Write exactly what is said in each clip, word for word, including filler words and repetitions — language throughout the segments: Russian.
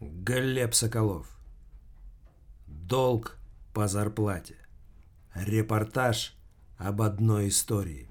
Глеб Соколов. Долг по зарплате. Репортаж об одной истории.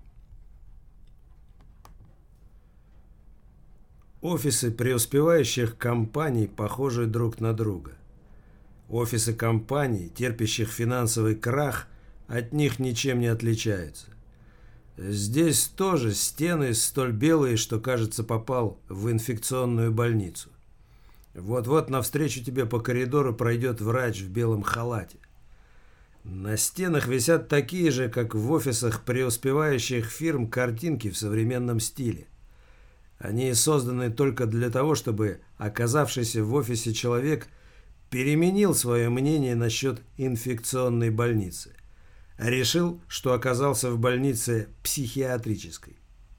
Офисы преуспевающих компаний похожи друг на друга. Офисы компаний, терпящих финансовый крах, от них ничем не отличаются. Здесь тоже стены столь белые, что, кажется, попал в инфекционную больницу. Вот-вот навстречу тебе по коридору пройдет врач в белом халате. На стенах висят такие же, как в офисах преуспевающих фирм, картинки в современном стиле. Они созданы только для того, чтобы оказавшийся в офисе человек переменил свое мнение насчет инфекционной больницы. Решил, что оказался в больнице психиатрической.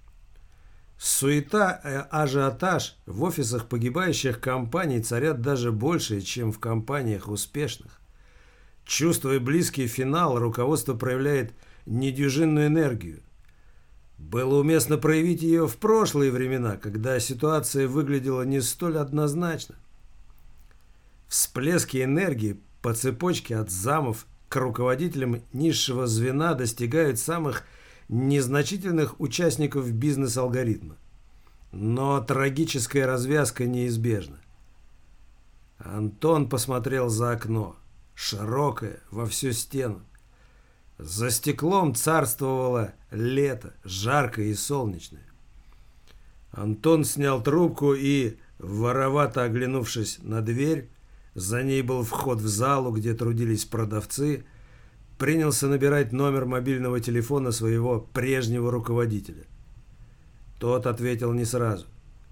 Суета и ажиотаж в офисах погибающих компаний царят даже больше, чем в компаниях успешных. Чувствуя близкий финал, руководство проявляет недюжинную энергию. Было уместно проявить ее в прошлые времена, когда ситуация выглядела не столь однозначно. Всплески энергии по цепочке от замов к руководителям низшего звена достигают самых незначительных участников бизнес-алгоритма. Но трагическая развязка неизбежна. Антон посмотрел за окно, широкое, во всю стену. За стеклом царствовало лето, жаркое и солнечное. Антон снял трубку и, воровато оглянувшись на дверь, за ней был вход в залу, где трудились продавцы, принялся набирать номер мобильного телефона своего прежнего руководителя. Тот ответил не сразу.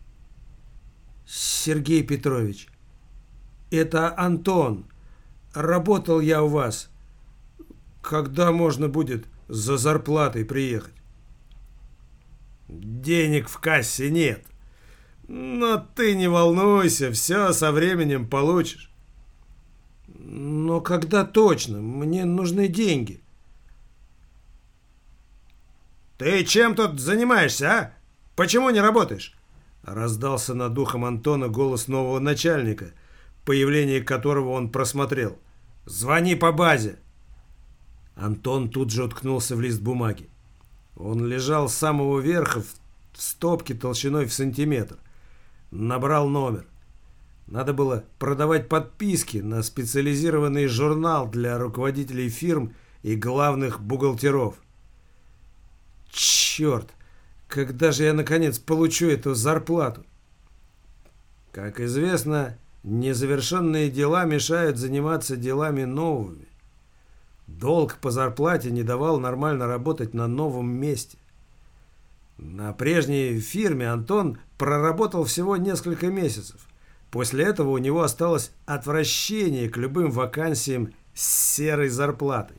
«Сергей Петрович, это Антон. Работал я у вас. Когда можно будет за зарплатой приехать?» «Денег в кассе нет. Но ты не волнуйся, все со временем получишь». «Но когда точно? Мне нужны деньги». «Ты чем тут занимаешься, а? Почему не работаешь?» Раздался над ухом Антона голос нового начальника, появление которого он просмотрел. «Звони по базе». Антон тут же уткнулся в лист бумаги. Он лежал с самого верха в стопке толщиной в сантиметр. Набрал номер. Надо было продавать подписки на специализированный журнал для руководителей фирм и главных бухгалтеров. Черт, когда же я наконец получу эту зарплату? Как известно, незавершенные дела мешают заниматься делами новыми. Долг по зарплате не давал нормально работать на новом месте. На прежней фирме Антон проработал всего несколько месяцев. После этого у него осталось отвращение к любым вакансиям с серой зарплатой.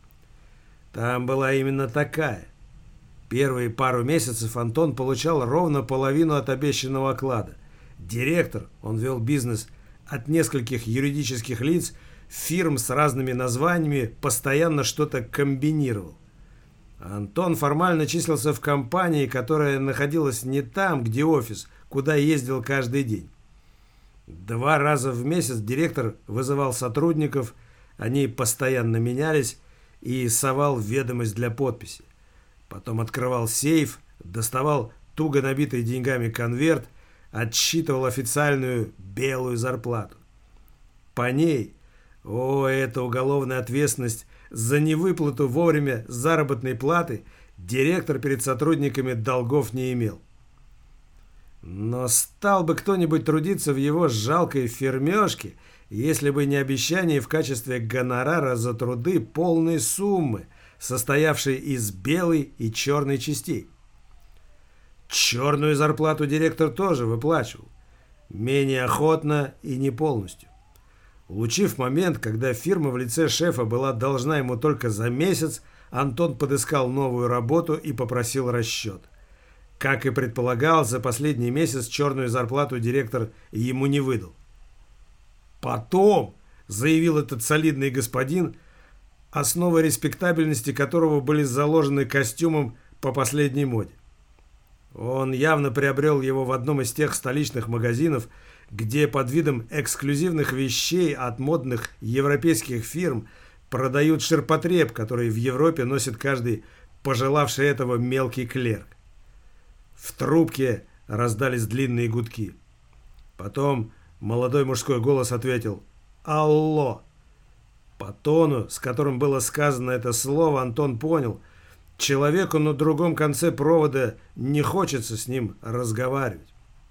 Там была именно такая. Первые пару месяцев Антон получал ровно половину от обещанного оклада. Директор, он вел бизнес от нескольких юридических лиц, фирм с разными названиями, постоянно что-то комбинировал. Антон формально числился в компании, которая находилась не там, где офис, куда ездил каждый день. Два раза в месяц директор вызывал сотрудников, они постоянно менялись, и совал ведомость для подписи. Потом открывал сейф, доставал туго набитый деньгами конверт, отсчитывал официальную белую зарплату. По ней, о, это уголовная ответственность за невыплату вовремя заработной платы, директор перед сотрудниками долгов не имел. Но стал бы кто-нибудь трудиться в его жалкой фермешке, если бы не обещание в качестве гонорара за труды полной суммы, состоявшей из белой и черной частей. Черную зарплату директор тоже выплачивал, менее охотно и не полностью. Улучив момент, когда фирма в лице шефа была должна ему только за месяц, Антон подыскал новую работу и попросил расчет. Как и предполагал, за последний месяц черную зарплату директор ему не выдал. «Потом», — заявил этот солидный господин, основы респектабельности которого были заложены костюмом по последней моде. Он явно приобрел его в одном из тех столичных магазинов, где под видом эксклюзивных вещей от модных европейских фирм продают ширпотреб, который в Европе носит каждый пожелавший этого мелкий клерк. В трубке раздались длинные гудки. Потом молодой мужской голос ответил «Алло». По тону, с которым было сказано это слово, Антон понял, человеку на другом конце провода не хочется с ним разговаривать.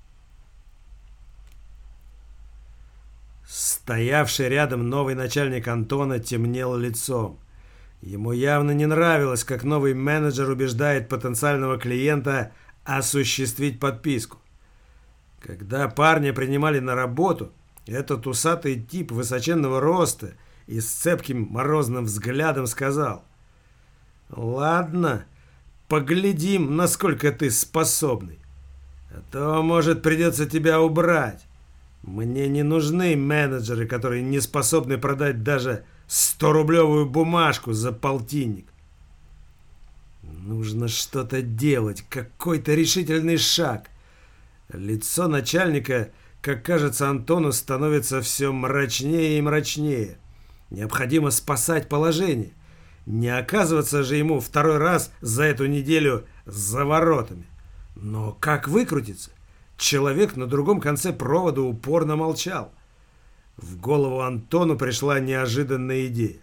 Стоявший рядом новый начальник Антона темнел лицом. Ему явно не нравилось, как новый менеджер убеждает потенциального клиента осуществить подписку. Когда парня принимали на работу, этот усатый тип высоченного роста и с цепким морозным взглядом сказал: «Ладно, поглядим, насколько ты способный. А то, может, придется тебя убрать. Мне не нужны менеджеры, которые не способны продать даже сто-рублевую бумажку за полтинник. Нужно что-то делать, какой-то решительный шаг». Лицо начальника, как кажется Антону, становится все мрачнее и мрачнее. Необходимо спасать положение. Не оказываться же ему второй раз за эту неделю за воротами. Но как выкрутиться? Человек на другом конце провода упорно молчал. В голову Антону пришла неожиданная идея.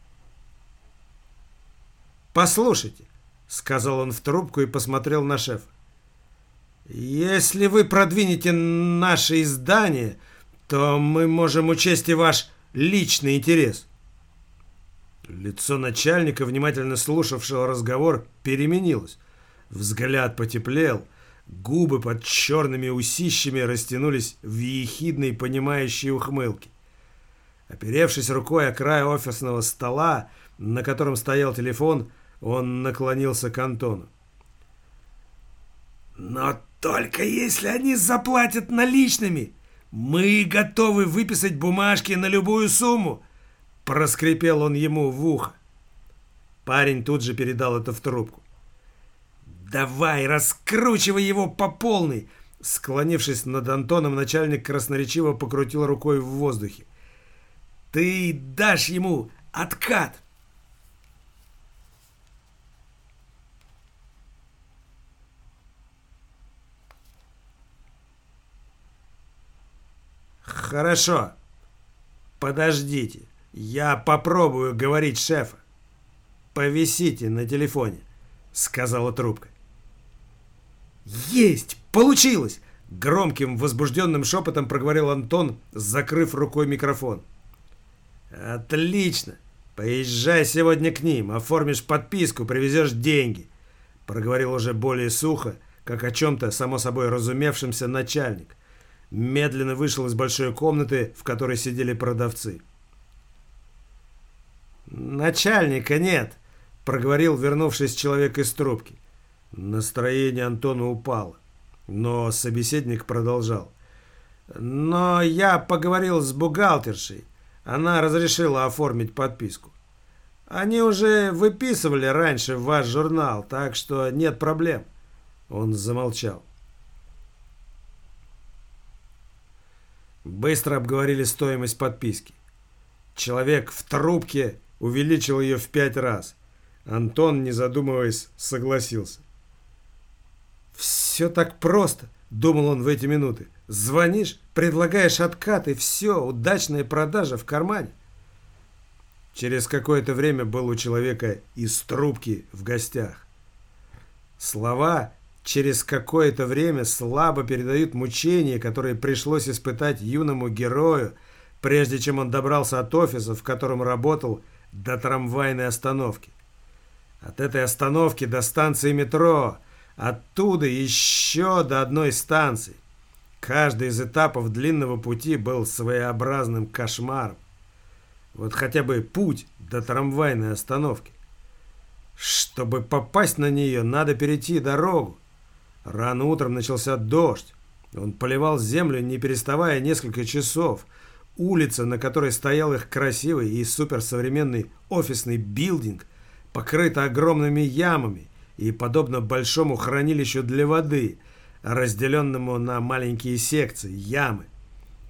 «Послушайте», — сказал он в трубку и посмотрел на шефа. «Если вы продвинете наше издание, то мы можем учесть и ваш личный интерес». Лицо начальника, внимательно слушавшего разговор, переменилось. Взгляд потеплел, губы под черными усищами растянулись в ехидной понимающей ухмылке. Оперевшись рукой о край офисного стола, на котором стоял телефон, он наклонился к Антону. «Но только если они заплатят наличными, мы готовы выписать бумажки на любую сумму», — проскрипел он ему в ухо. Парень тут же передал это в трубку. «Давай, раскручивай его по полной!» Склонившись над Антоном, начальник красноречиво покрутил рукой в воздухе. «Ты дашь ему откат!» «Хорошо. Подождите. Я попробую говорить шефа. Повисите на телефоне», — сказала трубка. «Есть! Получилось!» — громким возбужденным шепотом проговорил Антон, закрыв рукой микрофон. «Отлично! Поезжай сегодня к ним, оформишь подписку, привезешь деньги», — проговорил уже более сухо, как о чем-то само собой разумевшемся начальник. Медленно вышел из большой комнаты, в которой сидели продавцы. «Начальника нет», — проговорил вернувшись человек из трубки. Настроение Антона упало, но собеседник продолжал. «Но я поговорил с бухгалтершей. Она разрешила оформить подписку. Они уже выписывали раньше в ваш журнал, так что нет проблем». Он замолчал. Быстро обговорили стоимость подписки. Человек в трубке увеличил ее в пять раз. Антон, не задумываясь, согласился. «Все так просто», — думал он в эти минуты. «Звонишь, предлагаешь откат, и все, удачная продажа в кармане». Через какое-то время был у человека из трубки в гостях. Слова «через какое-то время» слабо передают мучения, которые пришлось испытать юному герою, прежде чем он добрался от офиса, в котором работал, до трамвайной остановки. От этой остановки до станции метро, оттуда еще до одной станции. Каждый из этапов длинного пути был своеобразным кошмаром. Вот хотя бы путь до трамвайной остановки. Чтобы попасть на нее, надо перейти дорогу. Рано утром начался дождь. Он поливал землю, не переставая, несколько часов. Улица, на которой стоял их красивый и суперсовременный офисный билдинг, покрыта огромными ямами и подобно большому хранилищу для воды, разделенному на маленькие секции, ямы.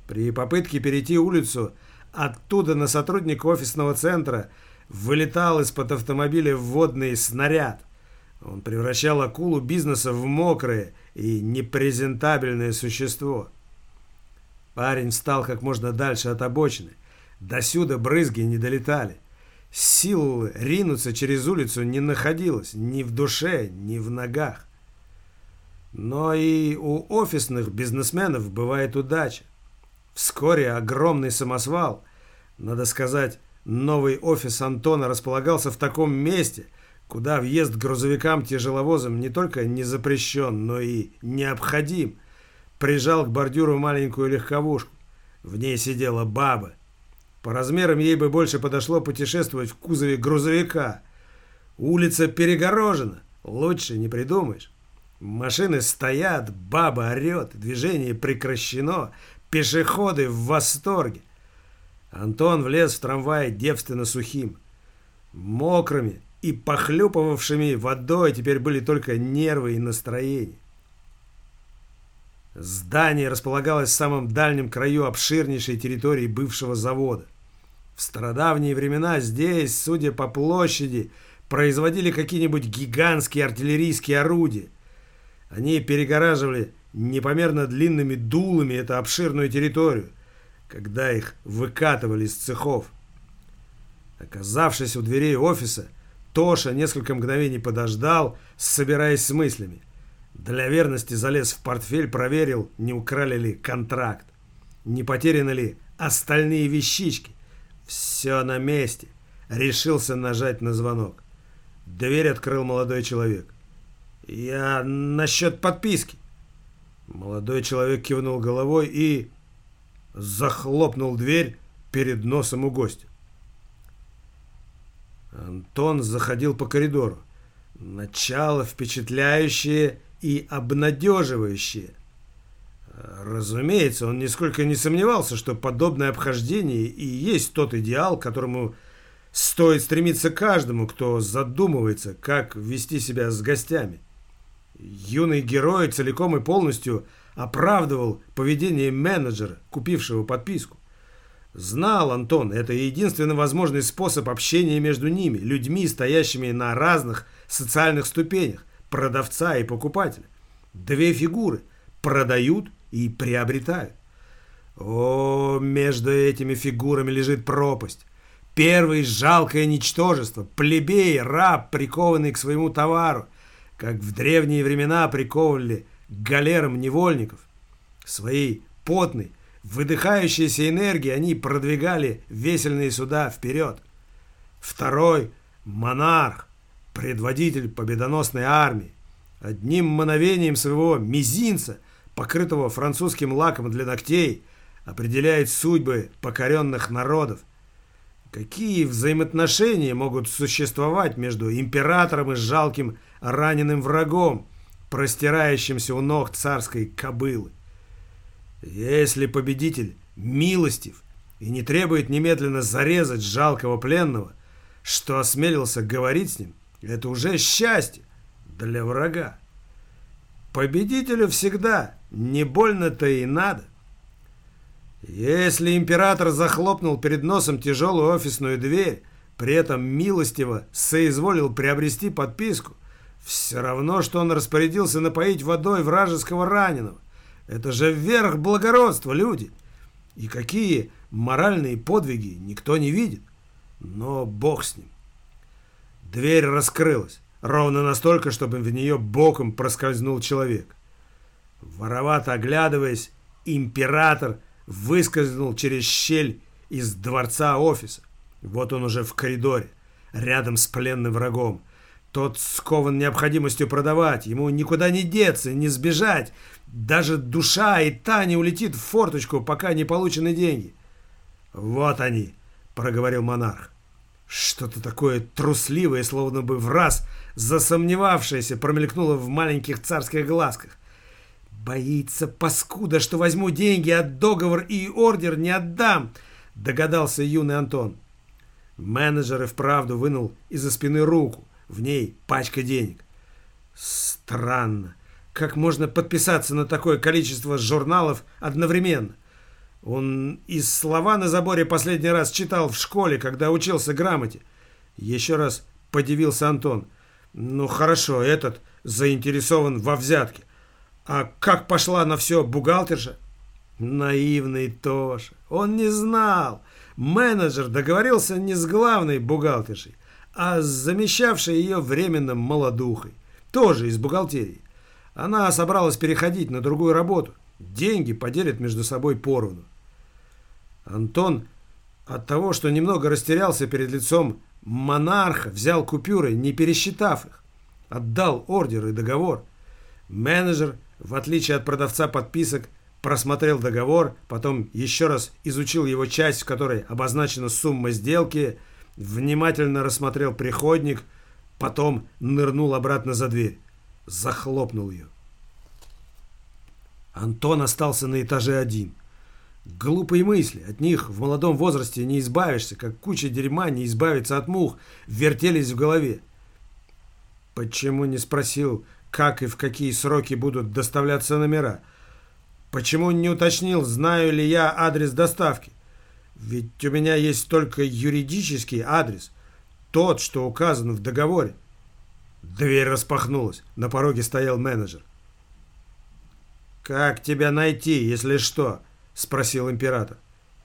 При попытке перейти улицу оттуда на сотрудника офисного центра вылетал из-под автомобиля вводный снаряд. Он превращал акулу бизнеса в мокрое и непрезентабельное существо. Парень встал как можно дальше от обочины. Досюда брызги не долетали. Сил ринуться через улицу не находилось ни в душе, ни в ногах. Но и у офисных бизнесменов бывает удача. Вскоре огромный самосвал, надо сказать, новый офис Антона располагался в таком месте, куда въезд грузовикам-тяжеловозам не только не запрещен, но и необходим, прижал к бордюру маленькую легковушку. В ней сидела баба. По размерам ей бы больше подошло путешествовать в кузове грузовика. Улица перегорожена, лучше не придумаешь. Машины стоят, баба орет, движение прекращено, пешеходы в восторге. Антон влез в трамвай девственно сухим. Мокрыми и похлюпывавшими водой теперь были только нервы и настроение. Здание располагалось в самом дальнем краю обширнейшей территории бывшего завода. В стародавние времена здесь, судя по площади, производили какие-нибудь гигантские артиллерийские орудия. Они перегораживали непомерно длинными дулами эту обширную территорию, когда их выкатывали из цехов. Оказавшись у дверей офиса, Тоша несколько мгновений подождал, собираясь с мыслями. Для верности залез в портфель, проверил, не украли ли контракт, не потеряны ли остальные вещички. Все на месте. Решился нажать на звонок. Дверь открыл молодой человек. «Я насчет подписки». Молодой человек кивнул головой и захлопнул дверь перед носом у гостя. Антон заходил по коридору. Начало впечатляющее и обнадеживающее. Разумеется, он нисколько не сомневался, что подобное обхождение и есть тот идеал, к которому стоит стремиться каждому, кто задумывается, как вести себя с гостями. Юный герой целиком и полностью оправдывал поведение менеджера, купившего подписку. Знал Антон, это единственно возможный способ общения между ними, людьми, стоящими на разных социальных ступенях, продавца и покупателя. Две фигуры продают и приобретают. О, между этими фигурами лежит пропасть. Первый – жалкое ничтожество, плебей, раб, прикованный к своему товару, как в древние времена приковывали к галерам невольников. Своей потной, выдыхающейся энергией они продвигали весельные суда вперед. Второй – монарх, предводитель победоносной армии. Одним мгновением своего мизинца, покрытого французским лаком для ногтей, определяет судьбы покоренных народов. Какие взаимоотношения могут существовать между императором и жалким раненым врагом, простирающимся у ног царской кобылы? Если победитель милостив и не требует немедленно зарезать жалкого пленного, что осмелился говорить с ним, это уже счастье для врага. Победителю всегда не больно-то и надо. Если император захлопнул перед носом тяжелую офисную дверь, при этом милостиво соизволил приобрести подписку, все равно, что он распорядился напоить водой вражеского раненого. Это же верх благородства, люди. И какие моральные подвиги никто не видит. Но бог с ним. Дверь раскрылась, ровно настолько, чтобы в нее боком проскользнул человек. Воровато оглядываясь, император выскользнул через щель из дворца офиса. Вот он уже в коридоре, рядом с пленным врагом. Тот скован необходимостью продавать, ему никуда не деться, не сбежать. Даже душа и та не улетит в форточку, пока не получены деньги. «Вот они», — проговорил монарх. Что-то такое трусливое, словно бы в раз засомневавшееся, промелькнуло в маленьких царских глазках. «Боится, паскуда, что возьму деньги, а договор и ордер не отдам», — догадался юный Антон. Менеджер и вправду вынул из-за спины руку. В ней пачка денег. Странно. Как можно подписаться на такое количество журналов одновременно? Он из слова на заборе последний раз читал в школе, когда учился грамоте. Еще раз подивился Антон. Ну хорошо, этот заинтересован во взятке. А как пошла на все бухгалтерша? Наивный Тоша. Он не знал. Менеджер договорился не с главной бухгалтершей, а с замещавшей ее временным молодухой. Тоже из бухгалтерии. Она собралась переходить на другую работу. Деньги поделят между собой поровну. Антон от того, что немного растерялся перед лицом монарха, взял купюры, не пересчитав их. Отдал ордер и договор. Менеджер, в отличие от продавца подписок, просмотрел договор, потом еще раз изучил его часть, в которой обозначена сумма сделки, внимательно рассмотрел приходник, потом нырнул обратно за дверь. Захлопнул ее. Антон остался на этаже один. Глупые мысли, от них в молодом возрасте не избавишься, как куча дерьма не избавиться от мух, вертелись в голове. Почему не спросил, как и в какие сроки будут доставляться номера? Почему не уточнил, знаю ли я адрес доставки? Ведь у меня есть только юридический адрес, тот, что указан в договоре. Дверь распахнулась, на пороге стоял менеджер. «Как тебя найти, если что?» — спросил император.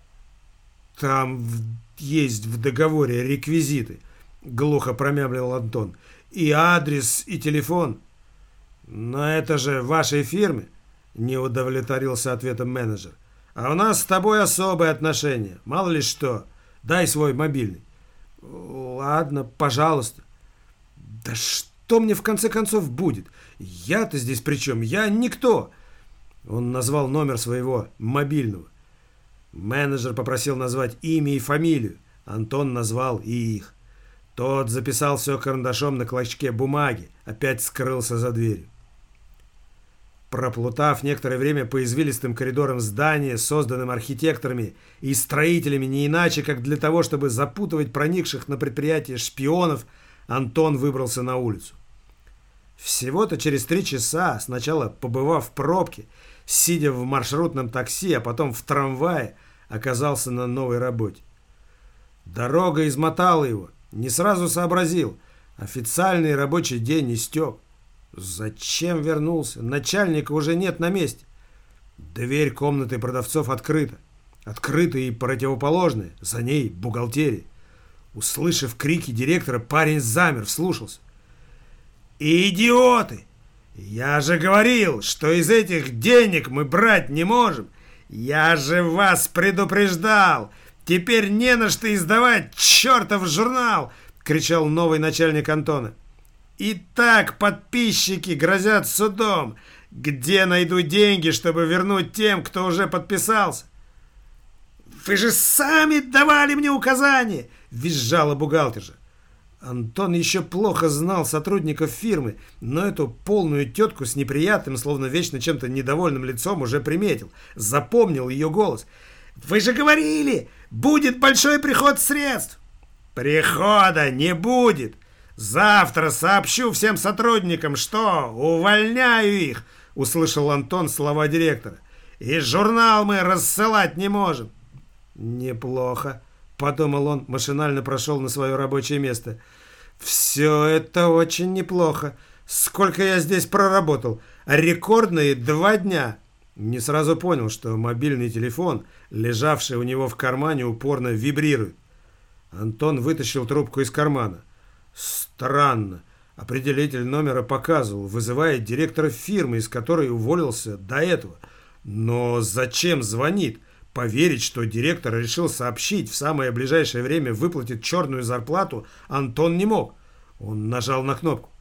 «Там есть в договоре реквизиты», — глухо промямлил Антон. «И адрес, и телефон». «Но это же вашей фирме», — не удовлетворился ответом менеджер. «А у нас с тобой особые отношения. Мало ли что. Дай свой мобильный». «Ладно, пожалуйста». «Да что мне в конце концов будет? Я-то здесь при чем? Я никто». Он назвал номер своего мобильного. Менеджер попросил назвать имя и фамилию. Антон назвал и их. Тот записал все карандашом на клочке бумаги. Опять скрылся за дверью. Проплутав некоторое время по извилистым коридорам здания, созданным архитекторами и строителями не иначе, как для того, чтобы запутывать проникших на предприятие шпионов, Антон выбрался на улицу. Всего-то через три часа, сначала побывав в пробке, сидя в маршрутном такси, а потом в трамвае, оказался на новой работе. Дорога измотала его, не сразу сообразил. Официальный рабочий день истек. Зачем вернулся? Начальника уже нет на месте. Дверь комнаты продавцов открыта. Открыта и противоположная, за ней бухгалтерия. Услышав крики директора, парень замер, вслушался. «Идиоты! Я же говорил, что из этих денег мы брать не можем. Я же вас предупреждал. Теперь не на что издавать чертов журнал!» — кричал новый начальник Антона. «И так подписчики грозят судом. Где найду деньги, чтобы вернуть тем, кто уже подписался?» «Вы же сами давали мне указания!» — визжала бухгалтерша. Антон еще плохо знал сотрудников фирмы, но эту полную тетку с неприятным, словно вечно чем-то недовольным лицом уже приметил. Запомнил ее голос. «Вы же говорили, будет большой приход средств!» «Прихода не будет! Завтра сообщу всем сотрудникам, что увольняю их!» — услышал Антон слова директора. «И журнал мы рассылать не можем!» «Неплохо», — подумал он, машинально прошел на свое рабочее место. «Все это очень неплохо. Сколько я здесь проработал? Рекордные два дня». Не сразу понял, что мобильный телефон, лежавший у него в кармане, упорно вибрирует. Антон вытащил трубку из кармана. Странно. Определитель номера показывал, вызывает директора фирмы, из которой уволился до этого. Но зачем звонит? Поверить, что директор решил сообщить, в самое ближайшее время выплатит черную зарплату, Антон не мог. Он нажал на кнопку.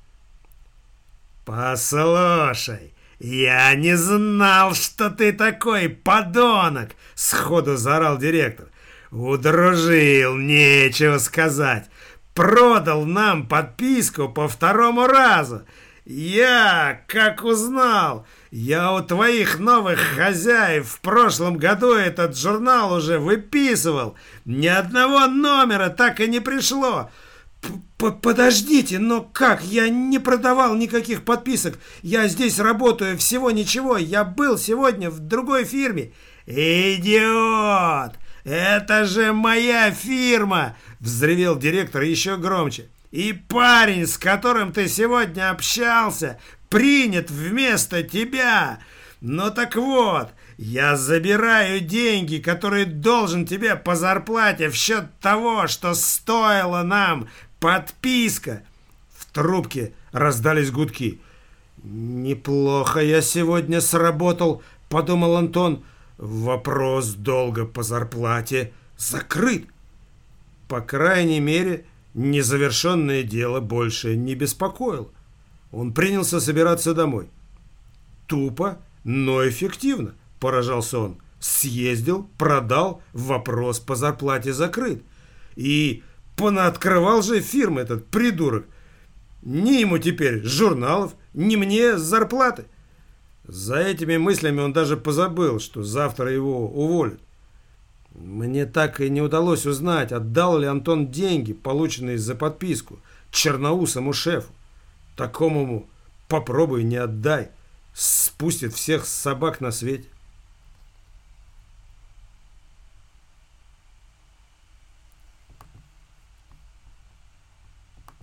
«Послушай, я не знал, что ты такой подонок!» — сходу заорал директор. «Удружил, нечего сказать. Продал нам подписку по второму разу. Я, как узнал, я у твоих новых хозяев в прошлом году этот журнал уже выписывал. Ни одного номера так и не пришло». «Подождите, но как? Я не продавал никаких подписок. Я здесь работаю всего ничего. Я был сегодня в другой фирме». «Идиот! Это же моя фирма!» — взревел директор еще громче. «И парень, с которым ты сегодня общался, принят вместо тебя. Ну так вот, я забираю деньги, которые должен тебе по зарплате в счет того, что стоила нам подписка». В трубке раздались гудки. «Неплохо я сегодня сработал», — подумал Антон. «Вопрос долга по зарплате закрыт. По крайней мере, незавершенное дело больше не беспокоило». Он принялся собираться домой. «Тупо, но эффективно», — поражался он. «Съездил, продал, вопрос по зарплате закрыт. И понаоткрывал же фирмы этот придурок. Ни ему теперь журналов, ни мне зарплаты». За этими мыслями он даже позабыл, что завтра его уволят. Мне так и не удалось узнать, отдал ли Антон деньги, полученные за подписку, черноусому шефу. Такому попробуй не отдай, спустит всех собак на свете.